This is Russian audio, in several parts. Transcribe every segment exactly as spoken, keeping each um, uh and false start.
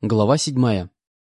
Глава седьмая.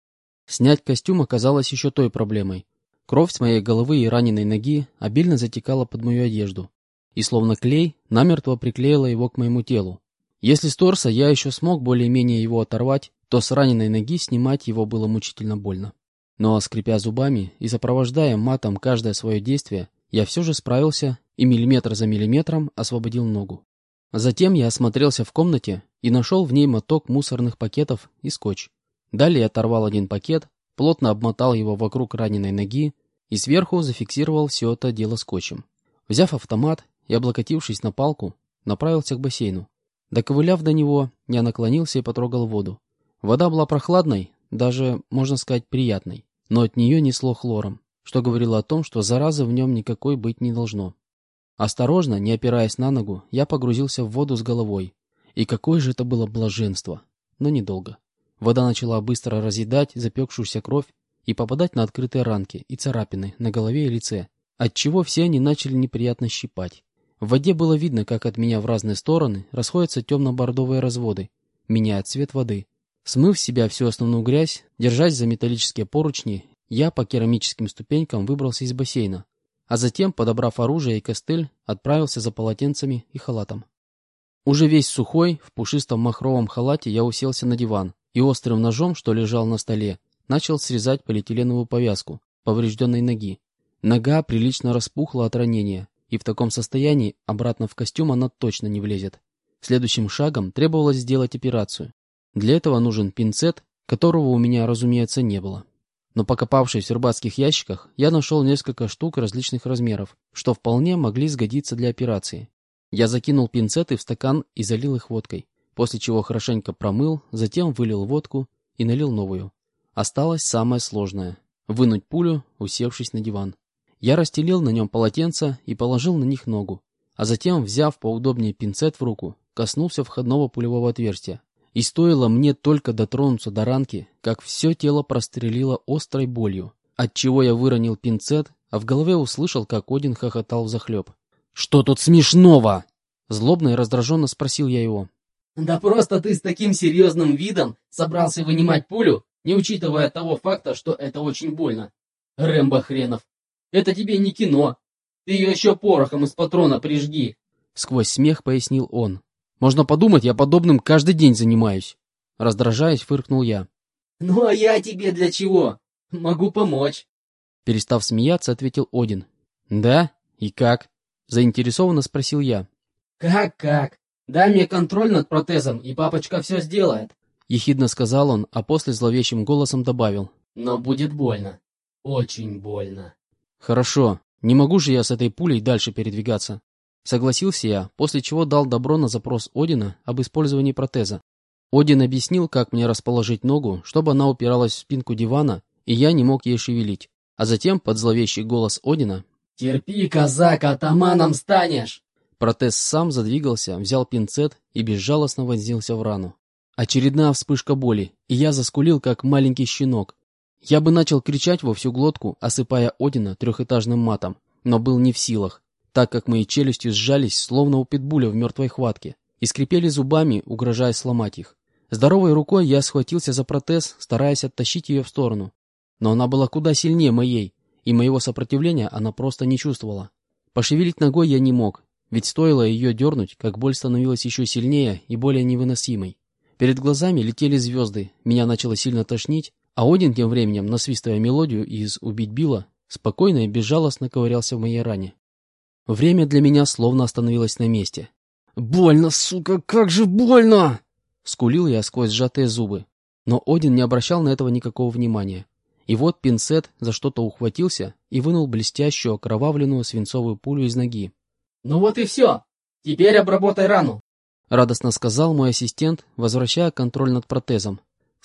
Снять костюм оказалось еще той проблемой. Кровь с моей головы и раненой ноги обильно затекала под мою одежду, и словно клей намертво приклеила его к моему телу. Если с торса я еще смог более-менее его оторвать, то с раненой ноги снимать его было мучительно больно. Но, скрипя зубами и сопровождая матом каждое свое действие, я все же справился и миллиметр за миллиметром освободил ногу. Затем я осмотрелся в комнате и нашел в ней моток мусорных пакетов и скотч. Далее оторвал один пакет, плотно обмотал его вокруг раненой ноги и сверху зафиксировал все это дело скотчем. Взяв автомат и облокотившись на палку, направился к бассейну. Доковыляв до него, я наклонился и потрогал воду. Вода была прохладной, даже, можно сказать, приятной, но от нее несло хлором, что говорило о том, что заразы в нем никакой быть не должно. Осторожно, не опираясь на ногу, я погрузился в воду с головой. И какое же это было блаженство! Но недолго. Вода начала быстро разъедать запекшуюся кровь и попадать на открытые ранки и царапины на голове и лице, отчего все они начали неприятно щипать. В воде было видно, как от меня в разные стороны расходятся темно-бордовые разводы, меняя цвет воды. Смыв с себя всю основную грязь, держась за металлические поручни, я по керамическим ступенькам выбрался из бассейна, а затем, подобрав оружие и костыль, отправился за полотенцами и халатом. Уже весь сухой, в пушистом махровом халате я уселся на диван и острым ножом, что лежал на столе, начал срезать полиэтиленовую повязку поврежденной ноги. Нога прилично распухла от ранения, и в таком состоянии обратно в костюм она точно не влезет. Следующим шагом требовалось сделать операцию. Для этого нужен пинцет, которого у меня, разумеется, не было. Но покопавшись в рыбацких ящиках, я нашел несколько штук различных размеров, что вполне могли сгодиться для операции. Я закинул пинцеты в стакан и залил их водкой, после чего хорошенько промыл, затем вылил водку и налил новую. Осталось самое сложное – вынуть пулю, усевшись на диван. Я расстелил на нем полотенце и положил на них ногу, а затем, взяв поудобнее пинцет в руку, коснулся входного пулевого отверстия. И стоило мне только дотронуться до ранки, как все тело прострелило острой болью, отчего я выронил пинцет, а в голове услышал, как Один хохотал взахлеб. «Что тут смешного?» Злобно и раздраженно спросил я его. «Да просто ты с таким серьезным видом собрался вынимать пулю, не учитывая того факта, что это очень больно. Рэмбо хренов, это тебе не кино. Ты ее еще порохом из патрона прижги!» Сквозь смех пояснил он. «Можно подумать, я подобным каждый день занимаюсь!» Раздражаясь, фыркнул я. «Ну а я тебе для чего? Могу помочь!» Перестав смеяться, ответил Один. «Да? И как?» Заинтересованно спросил я. «Как-как? Дай мне контроль над протезом, и папочка все сделает!» Ехидно сказал он, а после зловещим голосом добавил. «Но будет больно. Очень больно!» «Хорошо, не могу же я с этой пулей дальше передвигаться!» Согласился я, после чего дал добро на запрос Одина об использовании протеза. Один объяснил, как мне расположить ногу, чтобы она упиралась в спинку дивана, и я не мог ей шевелить. А затем, под зловещий голос Одина: «Терпи, казак, атаманом станешь!» Протез сам задвигался, взял пинцет и безжалостно вонзился в рану. Очередная вспышка боли, и я заскулил, как маленький щенок. Я бы начал кричать во всю глотку, осыпая Одина трехэтажным матом, но был не в силах, так как мои челюсти сжались, словно у питбуля в мертвой хватке, и скрипели зубами, угрожая сломать их. Здоровой рукой я схватился за протез, стараясь оттащить ее в сторону. Но она была куда сильнее моей, и моего сопротивления она просто не чувствовала. Пошевелить ногой я не мог, ведь стоило ее дернуть, как боль становилась еще сильнее и более невыносимой. Перед глазами летели звезды, меня начало сильно тошнить, а Один тем временем, насвистывая мелодию из «Убить Билла», спокойно и безжалостно ковырялся в моей ране. Время для меня словно остановилось на месте. «Больно, сука, как же больно!» Скулил я сквозь сжатые зубы. Но Один не обращал на этого никакого внимания. И вот пинцет за что-то ухватился и вынул блестящую окровавленную свинцовую пулю из ноги. «Ну вот и все! Теперь обработай рану!» Радостно сказал мой ассистент, возвращая контроль над протезом.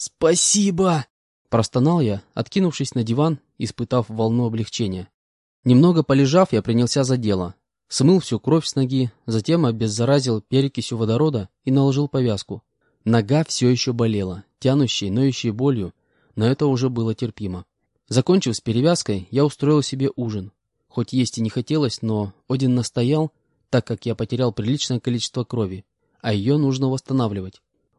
«Спасибо!» Простонал я, откинувшись на диван, испытав волну облегчения. Немного полежав, я принялся за дело. Смыл всю кровь с ноги, затем обеззаразил перекисью водорода и наложил повязку. Нога все еще болела, тянущей, ноющей болью, но это уже было терпимо. Закончив с перевязкой, я устроил себе ужин. Хоть есть и не хотелось, но Один настоял, так как я потерял приличное количество крови, а ее нужно восстанавливать.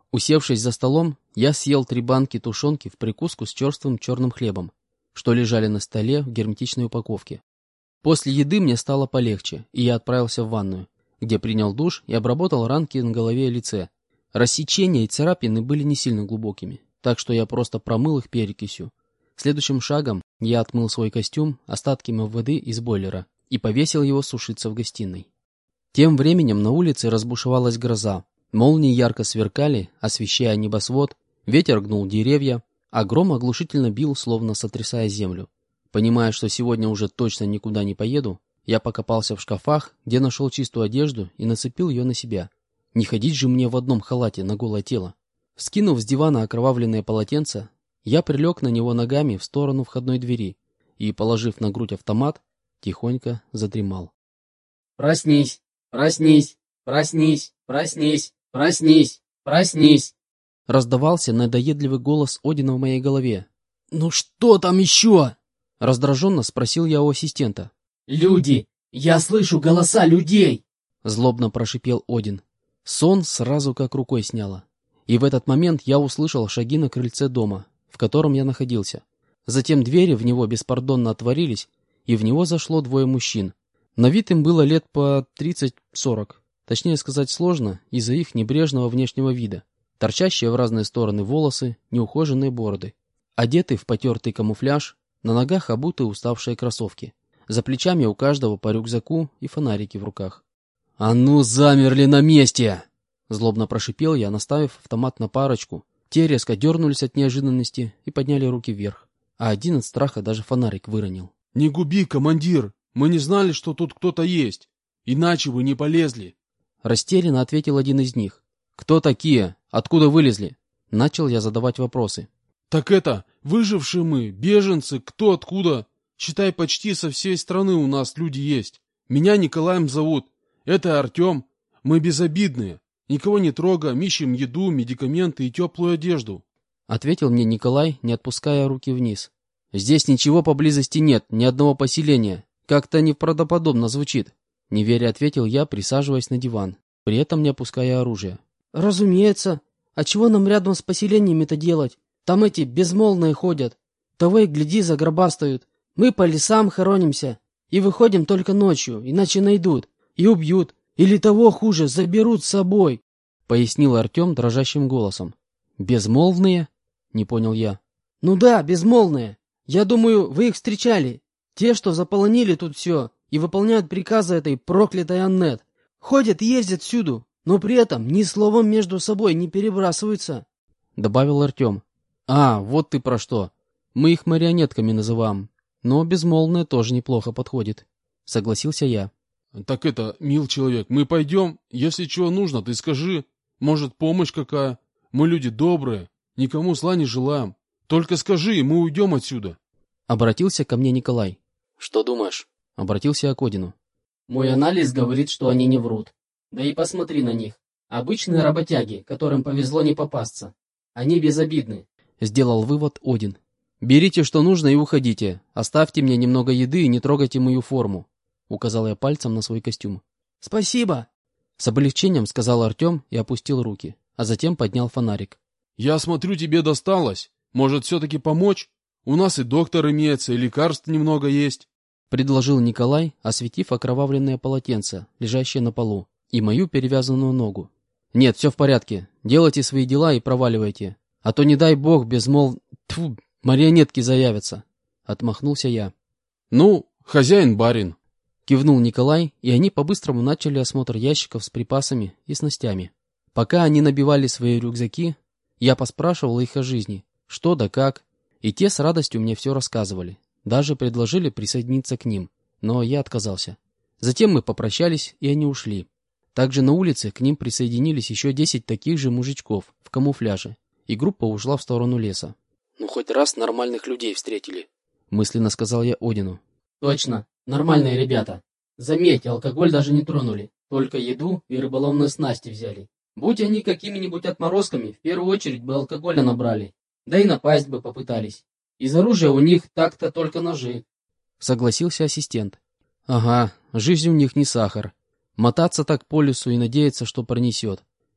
Усевшись за столом, я съел три банки тушенки в прикуску с черствым черным хлебом, что лежали на столе в герметичной упаковке. После еды мне стало полегче, и я отправился в ванную, где принял душ и обработал ранки на голове и лице. Рассечения и царапины были не сильно глубокими, так что я просто промыл их перекисью. Следующим шагом я отмыл свой костюм остатками воды из бойлера и повесил его сушиться в гостиной. Тем временем на улице разбушевалась гроза. Молнии ярко сверкали, освещая небосвод, ветер гнул деревья, а гром оглушительно бил, словно сотрясая землю. Понимая, что сегодня уже точно никуда не поеду, я покопался в шкафах, где нашел чистую одежду и нацепил ее на себя. Не ходить же мне в одном халате на голое тело. Скинув с дивана окровавленное полотенце, я прилег на него ногами в сторону входной двери и, положив на грудь автомат, тихонько задремал. «Проснись! Проснись! Проснись! Проснись! Проснись! Проснись!» Раздавался надоедливый голос Одина в моей голове. «Ну что там еще?» Раздраженно спросил я у ассистента. «Люди! Я слышу голоса людей!» Злобно прошипел Один. Сон сразу как рукой сняло. И в этот момент я услышал шаги на крыльце дома, в котором я находился. Затем двери в него беспардонно отворились, и в него зашло двое мужчин. На вид им было лет по тридцать-сорок. Точнее сказать сложно из-за их небрежного внешнего вида. Торчащие в разные стороны волосы, неухоженные бороды. Одеты в потертый камуфляж, на ногах обуты уставшие кроссовки. За плечами у каждого по рюкзаку и фонарики в руках. «А ну, замерли на месте!» Злобно прошипел я, наставив автомат на парочку. Те резко дернулись от неожиданности и подняли руки вверх. А один от страха даже фонарик выронил. «Не губи, командир! Мы не знали, что тут кто-то есть. Иначе вы не полезли!» Растерянно ответил один из них. «Кто такие? Откуда вылезли?» Начал я задавать вопросы. «Так это, выжившие мы, беженцы, кто откуда? Считай, почти со всей страны у нас люди есть. Меня Николаем зовут. Это Артем. Мы безобидные. Никого не трогаем, ищем еду, медикаменты и теплую одежду», — ответил мне Николай, не отпуская руки вниз. «Здесь ничего поблизости нет, ни одного поселения. Как-то неправдоподобно звучит», — неверя ответил я, присаживаясь на диван, при этом не опуская оружие. «Разумеется. А чего нам рядом с поселениями-то делать? Там эти безмолвные ходят. Того и гляди, загробастают. Мы по лесам хоронимся и выходим только ночью, иначе найдут и убьют. Или того хуже, заберут с собой», — пояснил Артем дрожащим голосом. «Безмолвные?» — не понял я. «Ну да, безмолвные. Я думаю, вы их встречали. Те, что заполонили тут все и выполняют приказы этой проклятой Аннет. Ходят и ездят всюду, но при этом ни словом между собой не перебрасываются», — добавил Артем. «А, вот ты про что. Мы их марионетками называем. Но безмолвные тоже неплохо подходит», — согласился я. «Так это, мил человек, мы пойдем. Если чего нужно, ты скажи. Может, помощь какая? Мы люди добрые, никому зла не желаем. Только скажи, и мы уйдем отсюда». Обратился ко мне Николай. «Что думаешь?» Обратился я к Одину. «Мой анализ говорит, что они не врут. Да и посмотри на них. Обычные работяги, которым повезло не попасться. Они безобидны». Сделал вывод Один. «Берите, что нужно, и уходите. Оставьте мне немного еды и не трогайте мою форму», — указал я пальцем на свой костюм. «Спасибо», — с облегчением сказал Артем и опустил руки, а затем поднял фонарик. «Я смотрю, тебе досталось. Может, все-таки помочь? У нас и доктор имеется, и лекарств немного есть», — предложил Николай, осветив окровавленное полотенце, лежащее на полу, и мою перевязанную ногу. «Нет, все в порядке. Делайте свои дела и проваливайте. А то, не дай бог, безмолв... Тьфу, марионетки заявятся», — отмахнулся я. «Ну, хозяин-барин», — кивнул Николай, и они по-быстрому начали осмотр ящиков с припасами и снастями. Пока они набивали свои рюкзаки, я поспрашивал их о жизни, что да как, и те с радостью мне все рассказывали. Даже предложили присоединиться к ним, но я отказался. Затем мы попрощались, и они ушли. Также на улице к ним присоединились еще десять таких же мужичков в камуфляже, и группа ушла в сторону леса. «Ну, хоть раз нормальных людей встретили», — мысленно сказал я Одину. «Точно, нормальные ребята. Заметьте, алкоголь даже не тронули, только еду и рыболовные снасти взяли. Будь они какими-нибудь отморозками, в первую очередь бы алкоголя набрали, да и напасть бы попытались. Из оружия у них так-то только ножи», — согласился ассистент. «Ага, жизнь у них не сахар. Мотаться так по лесу и надеяться, что пронесет.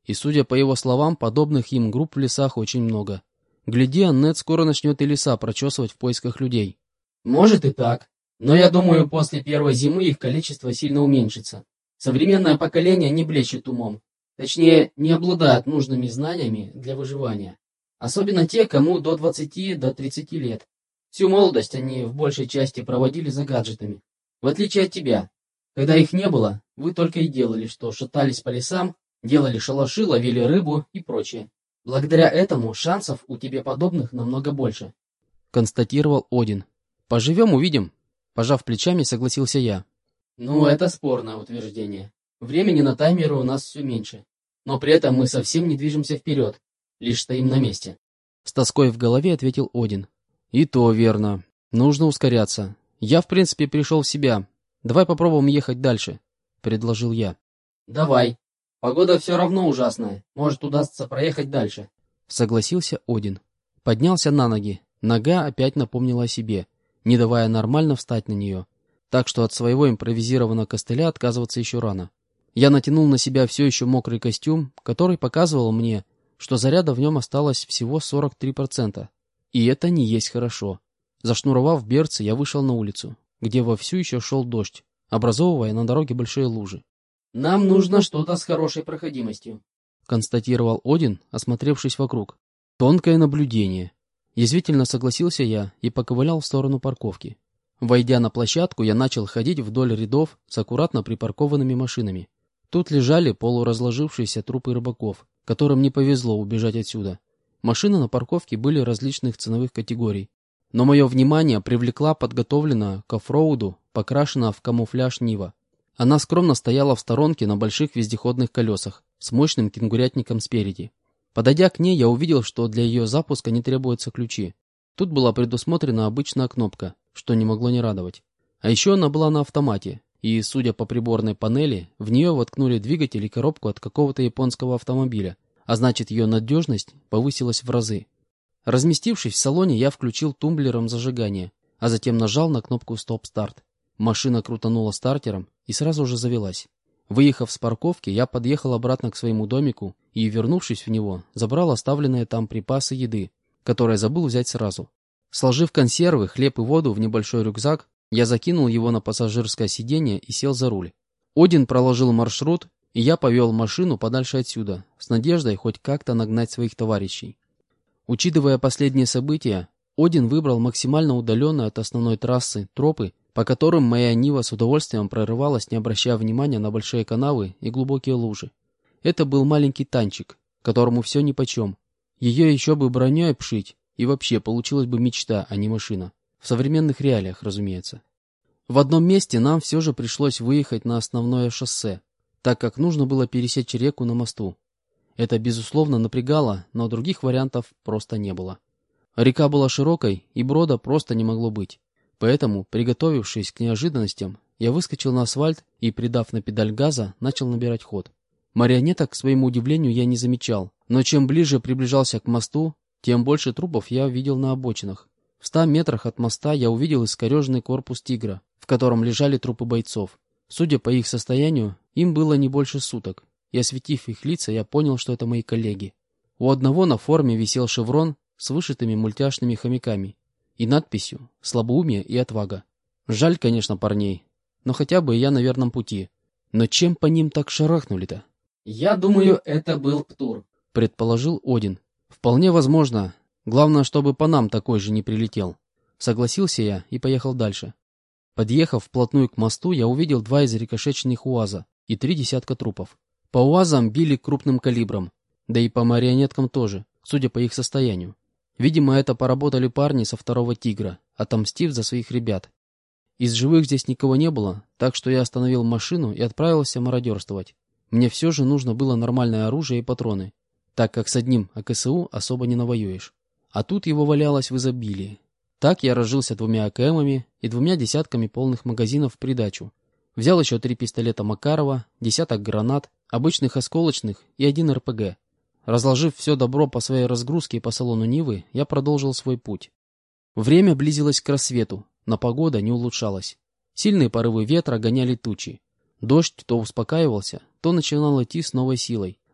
И, судя по его словам, подобных им групп в лесах очень много. Гляди, Аннет скоро начнет и леса прочесывать в поисках людей. Может и так. Но я думаю, после первой зимы их количество сильно уменьшится. Современное поколение не блещет умом. Точнее, не обладает нужными знаниями для выживания. Особенно те, кому до двадцати до тридцати лет. Всю молодость они в большей части проводили за гаджетами. В отличие от тебя. Когда их не было, вы только и делали, что шатались по лесам, делали шалаши, ловили рыбу и прочее. Благодаря этому шансов у тебе подобных намного больше. Констатировал Один. Поживем, увидим. Пожав плечами, согласился я. Ну, это спорное утверждение. Времени на таймере у нас все меньше. Но при этом мы совсем не движемся вперед, лишь стоим на месте. С тоской в голове ответил Один. И то верно. Нужно ускоряться. Я, в принципе, пришел в себя. Давай попробуем ехать дальше, предложил я. Давай. Погода все равно ужасная. Может, удастся проехать дальше. Согласился Один. Поднялся на ноги. Нога опять напомнила о себе, не давая нормально встать на нее. Так что от своего импровизированного костыля отказываться еще рано. Я натянул на себя все еще мокрый костюм, который показывал мне, что заряда в нем осталось всего сорок три процента. И это не есть хорошо. Зашнуровав берцы, я вышел на улицу, где вовсю еще шел дождь, образовывая на дороге большие лужи. Нам нужно что-то с хорошей проходимостью, констатировал Один, осмотревшись вокруг. Тонкое наблюдение. Язвительно согласился я и поковылял в сторону парковки. Войдя на площадку, я начал ходить вдоль рядов с аккуратно припаркованными машинами. Тут лежали полуразложившиеся трупы рыбаков, которым не повезло убежать отсюда. Машины на парковке были различных ценовых категорий. Но мое внимание привлекла подготовленная к оффроуду, покрашенная в камуфляж Нива. Она скромно стояла в сторонке на больших вездеходных колесах, с мощным кенгурятником спереди. Подойдя к ней, я увидел, что для ее запуска не требуются ключи. Тут была предусмотрена обычная кнопка, что не могло не радовать. А еще она была на автомате, и, судя по приборной панели, в нее воткнули двигатель и коробку от какого-то японского автомобиля, а значит, ее надежность повысилась в разы. Разместившись в салоне, я включил тумблером зажигания, а затем нажал на кнопку «Стоп-старт». Машина крутанула стартером и сразу же завелась. Выехав с парковки, я подъехал обратно к своему домику и, вернувшись в него, забрал оставленные там припасы еды, которые забыл взять сразу. Сложив консервы, хлеб и воду в небольшой рюкзак, я закинул его на пассажирское сиденье и сел за руль. Один проложил маршрут, и я повел машину подальше отсюда, с надеждой хоть как-то нагнать своих товарищей. Учитывая последние события, Один выбрал максимально удаленные от основной трассы тропы, по которым моя Нива с удовольствием прорывалась, не обращая внимания на большие канавы и глубокие лужи. Это был маленький танчик, которому все нипочем. Ее еще бы броней обшить, и вообще получилась бы мечта, а не машина. В современных реалиях, разумеется. В одном месте нам все же пришлось выехать на основное шоссе, так как нужно было пересечь реку на мосту. Это, безусловно, напрягало, но других вариантов просто не было. Река была широкой, и брода просто не могло быть. Поэтому, приготовившись к неожиданностям, я выскочил на асфальт и, придав на педаль газа, начал набирать ход. Марионеток, к своему удивлению, я не замечал, но чем ближе приближался к мосту, тем больше трупов я видел на обочинах. В ста метрах от моста я увидел искореженный корпус «Тигра», в котором лежали трупы бойцов. Судя по их состоянию, им было не больше суток, и, осветив их лица, я понял, что это мои коллеги. У одного на форме висел шеврон с вышитыми мультяшными хомяками и надписью «Слабоумие и отвага». Жаль, конечно, парней, но хотя бы я на верном пути. Но чем по ним так шарахнули-то? Я думаю, это был Птур, предположил Один. Вполне возможно. Главное, чтобы по нам такой же не прилетел. Согласился я и поехал дальше. Подъехав вплотную к мосту, я увидел два изрикошеченных УАЗа и три десятка трупов. По УАЗам били крупным калибром, да и по марионеткам тоже, судя по их состоянию. Видимо, это поработали парни со второго «Тигра», отомстив за своих ребят. Из живых здесь никого не было, так что я остановил машину и отправился мародерствовать. Мне все же нужно было нормальное оружие и патроны, так как с одним АКСУ особо не навоюешь. А тут его валялось в изобилии. Так я разжился двумя АКМами и двумя десятками полных магазинов в придачу. Взял еще три пистолета Макарова, десяток гранат, обычных осколочных и один РПГ. Разложив все добро по своей разгрузке и по салону Нивы, я продолжил свой путь. Время близилось к рассвету, но погода не улучшалась. Сильные порывы ветра гоняли тучи. Дождь то успокаивался, то начинал идти с новой силой,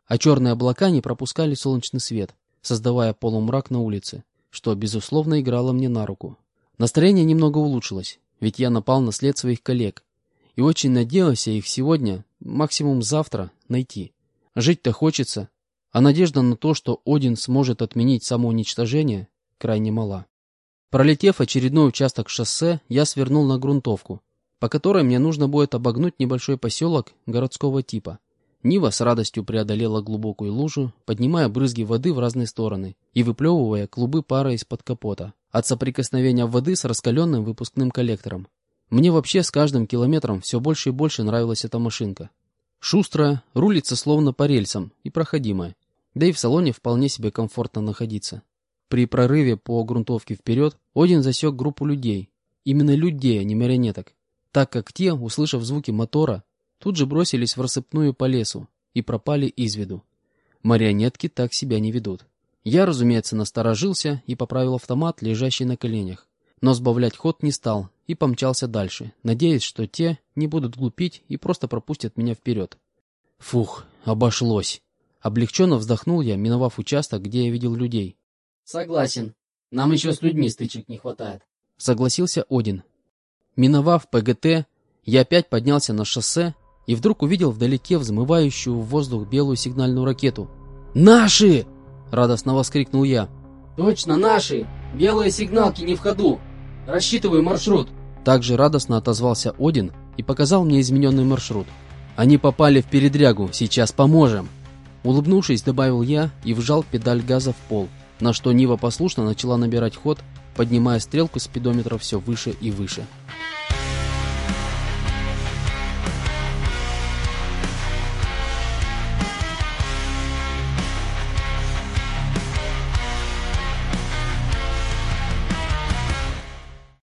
а черные облака не пропускали солнечный свет, создавая полумрак на улице, что, безусловно, играло мне на руку. Настроение немного улучшилось, ведь я напал на след своих коллег, и очень надеялся их сегодня, максимум завтра, найти. Жить-то хочется, а надежда на то, что Один сможет отменить самоуничтожение, крайне мала. Пролетев очередной участок шоссе, я свернул на грунтовку, по которой мне нужно будет обогнуть небольшой поселок городского типа. Нива с радостью преодолела глубокую лужу, поднимая брызги воды в разные стороны и выплевывая клубы пара из-под капота от соприкосновения воды с раскаленным выпускным коллектором. Мне вообще с каждым километром все больше и больше нравилась эта машинка. Шустрая, рулится словно по рельсам и проходимая, да и в салоне вполне себе комфортно находиться. При прорыве по грунтовке вперед Один засек группу людей, именно людей, а не марионеток, так как те, услышав звуки мотора, тут же бросились в рассыпную по лесу и пропали из виду. Марионетки так себя не ведут. Я, разумеется, насторожился и поправил автомат, лежащий на коленях, но сбавлять ход не стал и помчался дальше, надеясь, что те не будут глупить и просто пропустят меня вперед. Фух, обошлось. Облегченно вздохнул я, миновав участок, где я видел людей. Согласен. Нам еще с людьми стычек не хватает. Согласился Один. Миновав ПГТ, я опять поднялся на шоссе и вдруг увидел вдалеке взмывающую в воздух белую сигнальную ракету. «Наши!» — радостно воскликнул я. Точно, наши! Белые сигналки не в ходу. Рассчитываю маршрут. Также радостно отозвался Один и показал мне измененный маршрут. «Они попали в передрягу, сейчас поможем!» Улыбнувшись, добавил я и вжал педаль газа в пол, на что Нива послушно начала набирать ход, поднимая стрелку спидометра все выше и выше.